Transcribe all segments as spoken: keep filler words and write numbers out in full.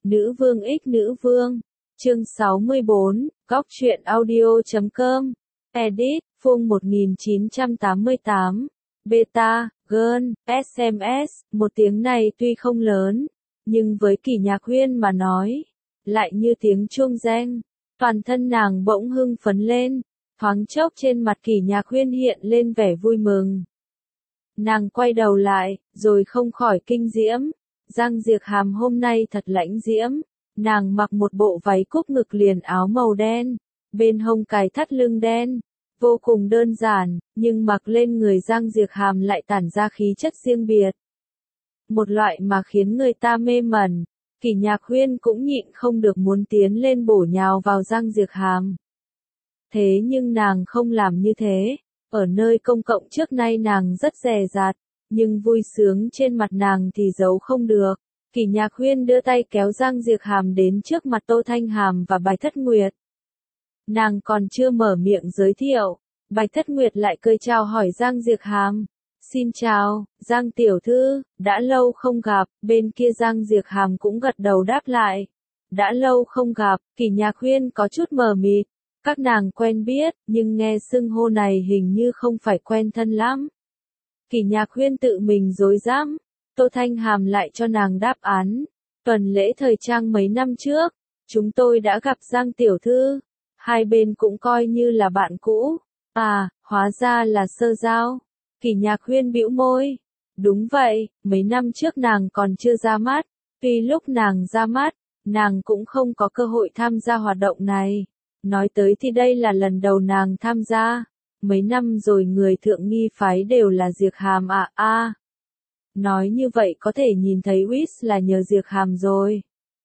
Nữ vương ích nữ vương. Chương sáu mươi bốn, Góc truyện audio chấm com. Edit, Phung một nghìn chín trăm tám mươi tám. Beta, Girl, ét em ét, một tiếng này tuy không lớn, nhưng với Kỷ Nhạc Huyên mà nói, lại như tiếng chuông reng. Toàn thân nàng bỗng hưng phấn lên, thoáng chốc trên mặt Kỷ Nhạc Huyên hiện lên vẻ vui mừng. Nàng quay đầu lại, rồi không khỏi kinh diễm. Giang Diệc Hàm hôm nay thật lãnh diễm. Nàng mặc một bộ váy cúc ngực liền áo màu đen, bên hông cài thắt lưng đen, vô cùng đơn giản, nhưng mặc lên người Giang Diệc Hàm lại tản ra khí chất riêng biệt. Một loại mà khiến người ta mê mẩn. Kỷ Nhạc Huyên cũng nhịn không được muốn tiến lên bổ nhào vào Giang Diệc Hàm. Thế nhưng nàng không làm như thế. Ở nơi công cộng trước nay nàng rất dè dặt, nhưng vui sướng trên mặt nàng thì giấu không được. Kỷ Nhạc Huyên đưa tay kéo Giang Diệc Hàm đến trước mặt Tô Thanh Hàm và Bạch Thất Nguyệt. Nàng còn chưa mở miệng giới thiệu, Bạch Thất Nguyệt lại cười chào hỏi Giang Diệc Hàm. Xin chào, Giang tiểu thư, đã lâu không gặp. Bên kia Giang Diệc Hàm cũng gật đầu đáp lại. Đã lâu không gặp. Kỷ Nhạc Huyên có chút mờ mịt. Các nàng quen biết, nhưng nghe xưng hô này hình như không phải quen thân lắm. Kỷ Nhạc Huyên tự mình dối dám. Tô Thanh Hàm lại cho nàng đáp án. Tuần lễ thời trang mấy năm trước, chúng tôi đã gặp Giang tiểu thư. Hai bên cũng coi như là bạn cũ. À, hóa ra là sơ giao. Kỷ Nhạc Huyên bĩu môi. Đúng vậy, mấy năm trước nàng còn chưa ra mắt. Tuy lúc nàng ra mắt, nàng cũng không có cơ hội tham gia hoạt động này. Nói tới thì đây là lần đầu nàng tham gia. Mấy năm rồi người thượng nghi phái đều là Diệc Hàm à a. Nói như vậy có thể nhìn thấy Whis là nhờ Diệc Hàm rồi.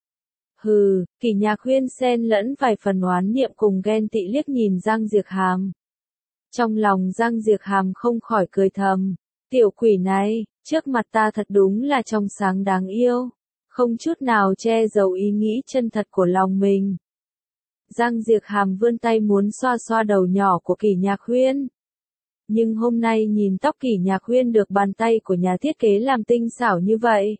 Hừ, Kỷ Nhạc Huyên xen lẫn vài phần oán niệm cùng ghen tị liếc nhìn Giang Diệc Hàm. Trong lòng Giang Diệc Hàm không khỏi cười thầm. Tiểu quỷ này, trước mặt ta thật đúng là trong sáng đáng yêu. Không chút nào che giấu ý nghĩ chân thật của lòng mình. Giang Diệc Hàm vươn tay muốn xoa xoa đầu nhỏ của Kỷ Nhạc Huyên. Nhưng hôm nay nhìn tóc Kỷ Nhạc Huyên được bàn tay của nhà thiết kế làm tinh xảo như vậy.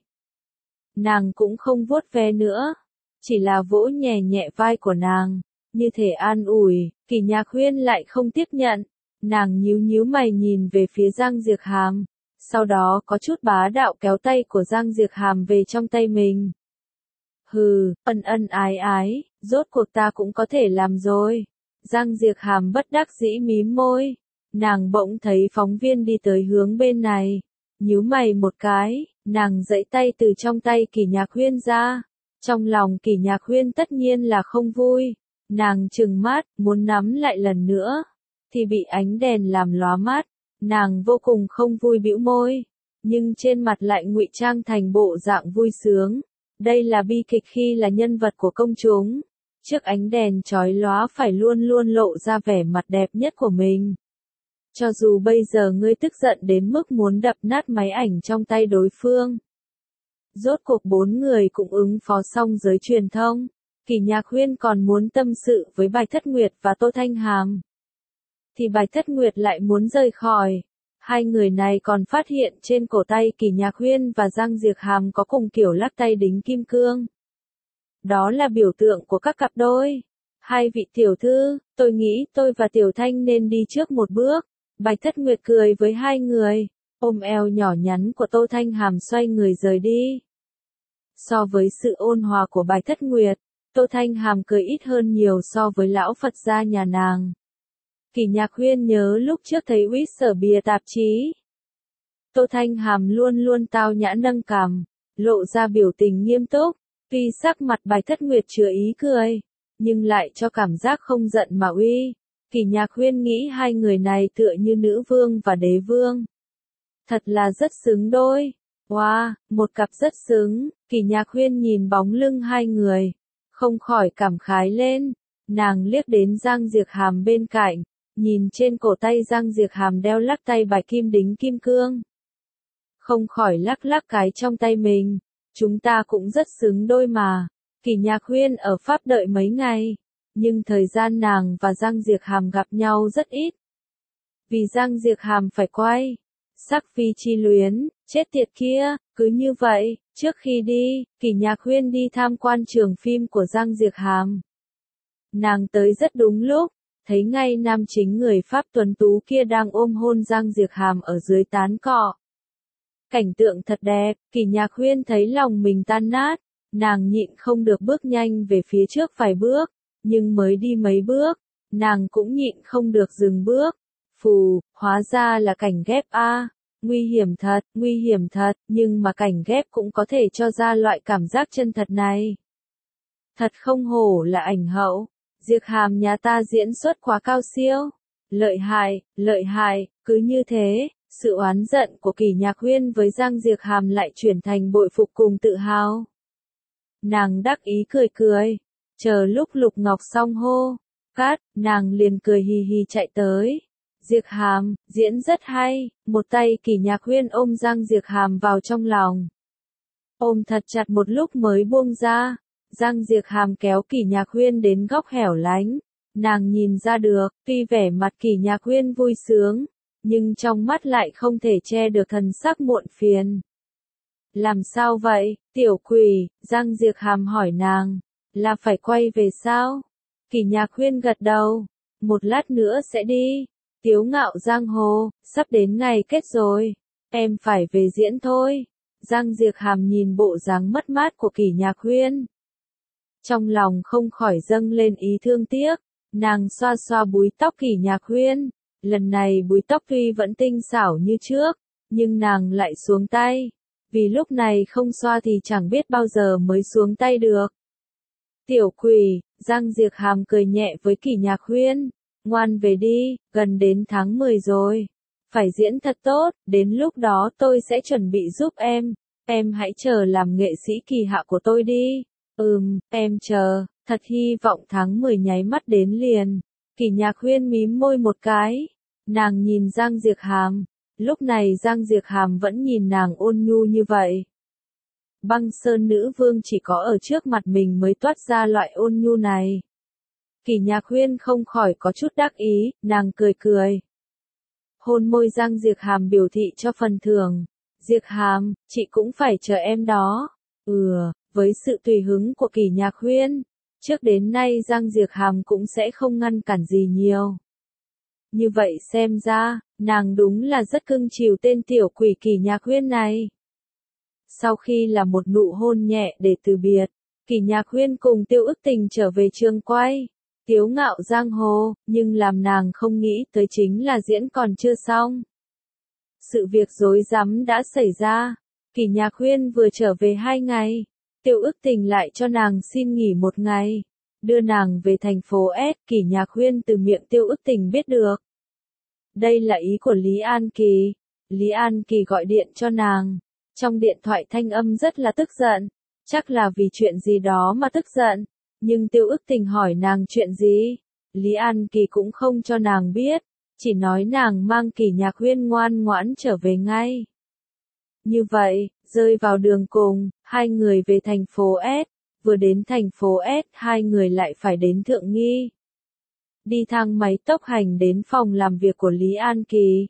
Nàng cũng không vuốt ve nữa, chỉ là vỗ nhẹ nhẹ vai của nàng, như thể an ủi. Kỷ Nhạc Huyên lại không tiếp nhận, nàng nhíu nhíu mày nhìn về phía Giang Diệc Hàm, sau đó có chút bá đạo kéo tay của Giang Diệc Hàm về trong tay mình. Hừ, ân ân ái ái, rốt cuộc ta cũng có thể làm rồi. Giang Diệc Hàm bất đắc dĩ mím môi. Nàng bỗng thấy phóng viên đi tới hướng bên này. Nhíu mày một cái, nàng giãy tay từ trong tay Kỷ Nhạc Huyên ra. Trong lòng Kỷ Nhạc Huyên tất nhiên là không vui. Nàng trừng mắt, muốn nắm lại lần nữa, thì bị ánh đèn làm lóa mắt. Nàng vô cùng không vui bĩu môi, nhưng trên mặt lại ngụy trang thành bộ dạng vui sướng. Đây là bi kịch khi là nhân vật của công chúng. Trước ánh đèn chói lóa phải luôn luôn lộ ra vẻ mặt đẹp nhất của mình. Cho dù bây giờ ngươi tức giận đến mức muốn đập nát máy ảnh trong tay đối phương. Rốt cuộc bốn người cũng ứng phó xong giới truyền thông. Kỷ Nhạc Huyên còn muốn tâm sự với Bạch Thất Nguyệt và Tô Thanh Hàm. Thì Bạch Thất Nguyệt lại muốn rời khỏi. Hai người này còn phát hiện trên cổ tay Kỷ Nhạc Huyên và Giang Diệc Hàm có cùng kiểu lắc tay đính kim cương. Đó là biểu tượng của các cặp đôi. Hai vị tiểu thư, tôi nghĩ tôi và Tiểu Thanh nên đi trước một bước. Bạch Thất Nguyệt cười với hai người, ôm eo nhỏ nhắn của Tô Thanh Hàm xoay người rời đi. So với sự ôn hòa của Bạch Thất Nguyệt, Tô Thanh Hàm cười ít hơn nhiều so với lão Phật gia nhà nàng. Kỷ Nhạc Huyên nhớ lúc trước thấy Whis ở bìa tạp chí. Tô Thanh Hàm luôn luôn tao nhã nâng cằm, lộ ra biểu tình nghiêm túc, tuy sắc mặt Bạch Thất Nguyệt chứa ý cười, nhưng lại cho cảm giác không giận mà uy. Kỷ Nhạc Huyên nghĩ hai người này tựa như nữ vương và đế vương. Thật là rất xứng đôi. Wow, một cặp rất xứng. Kỷ Nhạc Huyên nhìn bóng lưng hai người, không khỏi cảm khái lên. Nàng liếc đến Giang Diệc Hàm bên cạnh, nhìn trên cổ tay Giang Diệc Hàm đeo lắc tay bạch kim đính kim cương. Không khỏi lắc lắc cái trong tay mình. Chúng ta cũng rất xứng đôi mà. Kỷ Nhạc Huyên ở Pháp đợi mấy ngày. Nhưng thời gian nàng và Giang Diệc Hàm gặp nhau rất ít. Vì Giang Diệc Hàm phải quay Sắc Phi Chi Luyến, chết tiệt kia, cứ như vậy, Trước khi đi, Kỷ Nhạc Huyên đi tham quan trường phim của Giang Diệc Hàm. Nàng tới rất đúng lúc, thấy ngay nam chính người Pháp tuấn tú kia đang ôm hôn Giang Diệc Hàm ở dưới tán cỏ. Cảnh tượng thật đẹp, Kỷ Nhạc Huyên thấy lòng mình tan nát, nàng nhịn không được bước nhanh về phía trước vài bước, nhưng mới đi mấy bước, nàng cũng nhịn không được dừng bước. Phù, hóa ra là cảnh ghép a. Nguy hiểm thật, nguy hiểm thật, nhưng mà cảnh ghép cũng có thể cho ra loại cảm giác chân thật này. Thật không hổ là ảnh hậu, Diệc Hàm nhà ta diễn xuất quá cao siêu. Lợi hại, lợi hại, cứ như thế, sự oán giận của Kỷ Nhạc Huyên với Giang Diệc Hàm lại chuyển thành bội phục cùng tự hào. Nàng đắc ý cười cười, chờ lúc Lục Ngọc xong hô, cát, nàng liền cười hì hì chạy tới. Diệc Hàm, diễn rất hay, một tay Kỷ Nhạc Huyên ôm Giang Diệc Hàm vào trong lòng. Ôm thật chặt một lúc mới buông ra, Giang Diệc Hàm kéo Kỷ Nhạc Huyên đến góc hẻo lánh. Nàng nhìn ra được, tuy vẻ mặt Kỷ Nhạc Huyên vui sướng, nhưng trong mắt lại không thể che được thần sắc muộn phiền. Làm sao vậy, tiểu quỷ, Giang Diệc Hàm hỏi nàng, là phải quay về sao? Kỷ Nhạc Huyên gật đầu, một lát nữa sẽ đi. Tiếu ngạo giang hồ, sắp đến ngày kết rồi, em phải về diễn thôi. Giang Diệc Hàm nhìn bộ dáng mất mát của Kỷ Nhạc Huyên. Trong lòng không khỏi dâng lên ý thương tiếc, nàng xoa xoa búi tóc Kỷ Nhạc Huyên. Lần này búi tóc tuy vẫn tinh xảo như trước, nhưng nàng lại xuống tay. Vì lúc này không xoa thì chẳng biết bao giờ mới xuống tay được. Tiểu quỷ, Giang Diệc Hàm cười nhẹ với Kỷ Nhạc Huyên. Ngoan về đi, gần đến tháng mười rồi. Phải diễn thật tốt, đến lúc đó tôi sẽ chuẩn bị giúp em. Em hãy chờ làm nghệ sĩ kỳ hạ của tôi đi. Ừm, em chờ, thật hy vọng tháng mười nháy mắt đến liền. Kỷ Nhạc Huyên mím môi một cái. Nàng nhìn Giang Diệc Hàm. Lúc này Giang Diệc Hàm vẫn nhìn nàng ôn nhu như vậy. Băng Sơn nữ vương chỉ có ở trước mặt mình mới toát ra loại ôn nhu này. Kỷ Nhạc Huyên không khỏi có chút đắc ý, nàng cười cười. Hôn môi Giang Diệc Hàm biểu thị cho phần thưởng. Diệc Hàm, chị cũng phải chờ em đó. Ừ, với sự tùy hứng của Kỷ Nhạc Huyên, trước đến nay Giang Diệc Hàm cũng sẽ không ngăn cản gì nhiều. Như vậy xem ra, nàng đúng là rất cưng chiều tên tiểu quỷ Kỷ Nhạc Huyên này. Sau khi là một nụ hôn nhẹ để từ biệt, Kỷ Nhạc Huyên cùng Tiêu Ức Tình trở về trường quay. Tiếu ngạo giang hồ, nhưng làm nàng không nghĩ tới chính là diễn còn chưa xong. Sự việc rối rắm đã xảy ra. Kỷ Nhạc Huyên vừa trở về hai ngày, Tiêu Ức Tình lại cho nàng xin nghỉ một ngày, đưa nàng về thành phố S. Kỷ Nhạc Huyên từ miệng Tiêu Ức Tình biết được. Đây là ý của Lý An Kỳ. Lý An Kỳ gọi điện cho nàng. Trong điện thoại thanh âm rất là tức giận. Chắc là vì chuyện gì đó mà tức giận. Nhưng Tiêu Ức Tình hỏi nàng chuyện gì, Lý An Kỳ cũng không cho nàng biết, chỉ nói nàng mang Kỷ Nhạc Huyên ngoan ngoãn trở về ngay. Như vậy, rơi vào đường cùng, hai người về thành phố S, vừa đến thành phố S, hai người lại phải đến Thượng Nghi. Đi thang máy tốc hành đến phòng làm việc của Lý An Kỳ.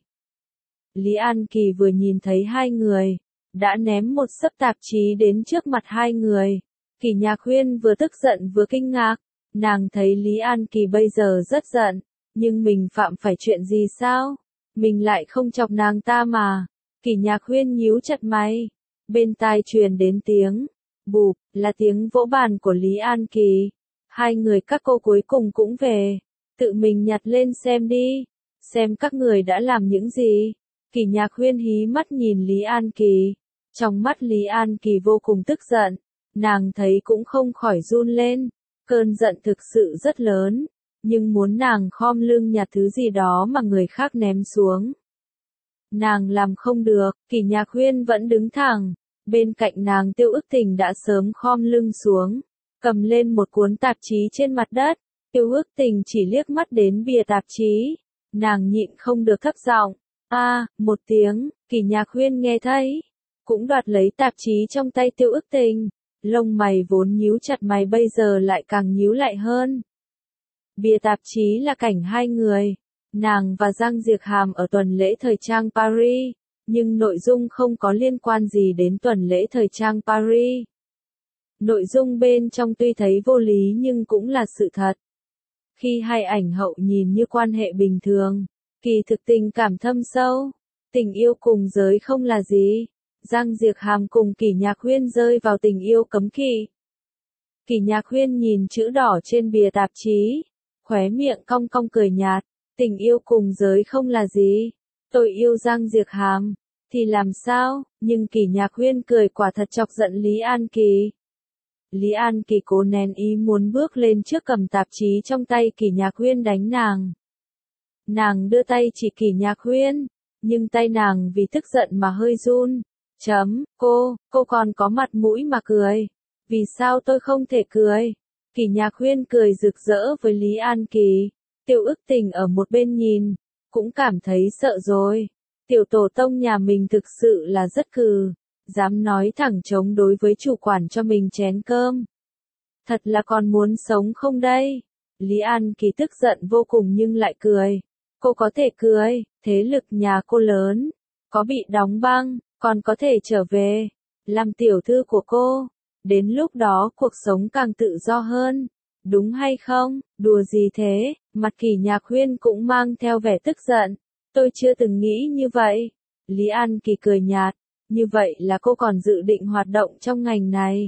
Lý An Kỳ vừa nhìn thấy hai người, đã ném một xấp tạp chí đến trước mặt hai người. Kỷ Nhạc Huyên vừa tức giận vừa kinh ngạc, nàng thấy Lý An Kỳ bây giờ rất giận, nhưng mình phạm phải chuyện gì sao? Mình lại không chọc nàng ta mà. Kỷ Nhạc Huyên nhíu chặt mày, bên tai truyền đến tiếng bụp, là tiếng vỗ bàn của Lý An Kỳ. Hai người các cô cuối cùng cũng về, tự mình nhặt lên xem đi, xem các người đã làm những gì. Kỷ Nhạc Huyên hí mắt nhìn Lý An Kỳ, trong mắt Lý An Kỳ vô cùng tức giận. Nàng thấy cũng không khỏi run lên, cơn giận thực sự rất lớn, nhưng muốn nàng khom lưng nhặt thứ gì đó mà người khác ném xuống. Nàng làm không được, Kỷ Nhạc Huyên vẫn đứng thẳng, bên cạnh nàng Tiêu Ức Tình đã sớm khom lưng xuống, cầm lên một cuốn tạp chí trên mặt đất. Tiêu Ức Tình chỉ liếc mắt đến bìa tạp chí, nàng nhịn không được thấp giọng, a, một tiếng, Kỷ Nhạc Huyên nghe thấy, cũng đoạt lấy tạp chí trong tay Tiêu Ức Tình. Lông mày vốn nhíu chặt mày bây giờ lại càng nhíu lại hơn. Bìa tạp chí là cảnh hai người, nàng và Giang Diệc Hàm ở tuần lễ thời trang Paris, nhưng nội dung không có liên quan gì đến tuần lễ thời trang Paris. Nội dung bên trong tuy thấy vô lý nhưng cũng là sự thật. Khi hai ảnh hậu nhìn như quan hệ bình thường, kỳ thực tình cảm thâm sâu, tình yêu cùng giới không là gì. Giang Diệc Hàm cùng Kỷ Nhạc Huyên rơi vào tình yêu cấm kỵ. Kỷ Nhạc Huyên nhìn chữ đỏ trên bìa tạp chí, khóe miệng cong cong cười nhạt, tình yêu cùng giới không là gì. Tôi yêu Giang Diệc Hàm, thì làm sao, nhưng Kỷ Nhạc Huyên cười quả thật chọc giận Lý An Kỳ. Lý An Kỳ cố nén ý muốn bước lên trước cầm tạp chí trong tay Kỷ Nhạc Huyên đánh nàng. Nàng đưa tay chỉ Kỷ Nhạc Huyên, nhưng tay nàng vì tức giận mà hơi run. Chấm, cô, cô còn có mặt mũi mà cười. Vì sao tôi không thể cười? Kỷ Nhạc Huyên cười rực rỡ với Lý An Kỳ. Tiêu Ức Tình ở một bên nhìn, cũng cảm thấy sợ rồi. Tiểu tổ tông nhà mình thực sự là rất cừ, dám nói thẳng chống đối với chủ quản cho mình chén cơm. Thật là còn muốn sống không đây? Lý An Kỳ tức giận vô cùng nhưng lại cười. Cô có thể cười, thế lực nhà cô lớn, có bị đóng băng, còn có thể trở về, làm tiểu thư của cô. Đến lúc đó cuộc sống càng tự do hơn, đúng hay không? Đùa gì thế? Mặt Kỷ Nhạc Huyên cũng mang theo vẻ tức giận. Tôi chưa từng nghĩ như vậy. Lý An Kỳ cười nhạt, như vậy là cô còn dự định hoạt động trong ngành này.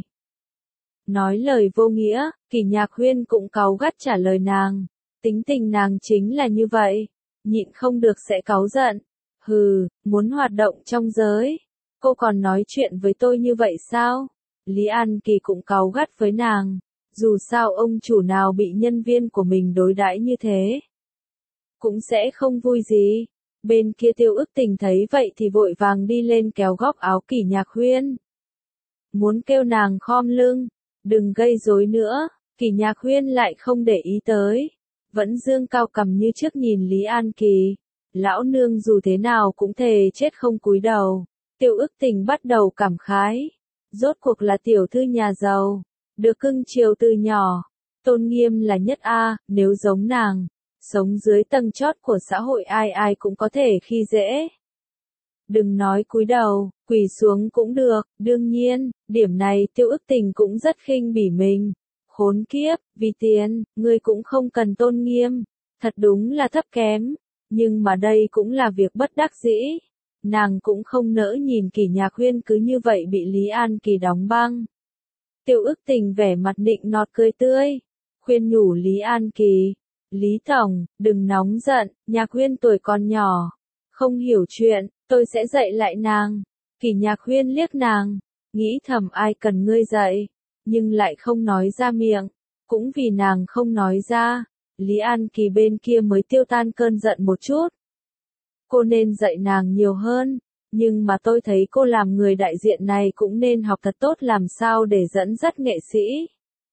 Nói lời vô nghĩa, Kỷ Nhạc Huyên cũng cáu gắt trả lời nàng. Tính tình nàng chính là như vậy, nhịn không được sẽ cáu giận. Hừ, muốn hoạt động trong giới, cô còn nói chuyện với tôi như vậy sao? Lý An Kỳ cũng cáu gắt với nàng, dù sao ông chủ nào bị nhân viên của mình đối đãi như thế, cũng sẽ không vui gì. Bên kia Tiêu Ức Tình thấy vậy thì vội vàng đi lên kéo góc áo Kỷ Nhạc Huyên. Muốn kêu nàng khom lưng, đừng gây rối nữa, Kỷ Nhạc Huyên lại không để ý tới, vẫn dương cao cằm như trước nhìn Lý An Kỳ. Lão nương dù thế nào cũng thề chết không cúi đầu. Tiêu Ức Tình bắt đầu cảm khái. Rốt cuộc là tiểu thư nhà giàu, được cưng chiều từ nhỏ. Tôn nghiêm là nhất a, nếu giống nàng, sống dưới tầng chót của xã hội ai ai cũng có thể khi dễ. Đừng nói cúi đầu, quỳ xuống cũng được, đương nhiên, điểm này Tiêu Ức Tình cũng rất khinh bỉ mình. Khốn kiếp, vì tiền, ngươi cũng không cần tôn nghiêm, thật đúng là thấp kém. Nhưng mà đây cũng là việc bất đắc dĩ. Nàng cũng không nỡ nhìn Kỷ Nhạc Huyên cứ như vậy bị Lý An Kỳ đóng băng. Tiêu Ức Tình vẻ mặt nịnh nọt cười tươi, khuyên nhủ Lý An Kỳ. Lý Tổng, đừng nóng giận, Nhạc Huyên tuổi còn nhỏ, không hiểu chuyện, tôi sẽ dạy lại nàng. Kỷ Nhạc Huyên liếc nàng, nghĩ thầm ai cần ngươi dạy, nhưng lại không nói ra miệng. Cũng vì nàng không nói ra, Lý An Kỳ bên kia mới tiêu tan cơn giận một chút. Cô nên dạy nàng nhiều hơn, nhưng mà tôi thấy cô làm người đại diện này cũng nên học thật tốt làm sao để dẫn dắt nghệ sĩ.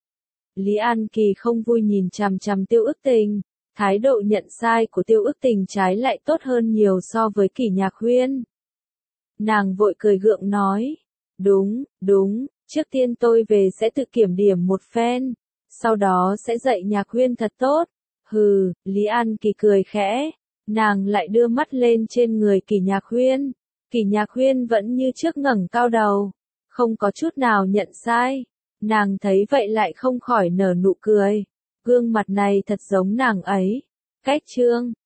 Lý An Kỳ không vui nhìn chằm chằm Tiêu Ức Tình, thái độ nhận sai của Tiêu Ức Tình trái lại tốt hơn nhiều so với Kỷ Nhạc Huyên. Nàng vội cười gượng nói, đúng, đúng, trước tiên tôi về sẽ tự kiểm điểm một phen, sau đó sẽ dạy Nhạc Huyên thật tốt. Hừ, Lý An Kỳ cười khẽ, nàng lại đưa mắt lên trên người Kỷ Nhạc Huyên. Kỷ Nhạc Huyên vẫn như trước ngẩng cao đầu, không có chút nào nhận sai. Nàng thấy vậy lại không khỏi nở nụ cười, gương mặt này thật giống nàng ấy. Cách chương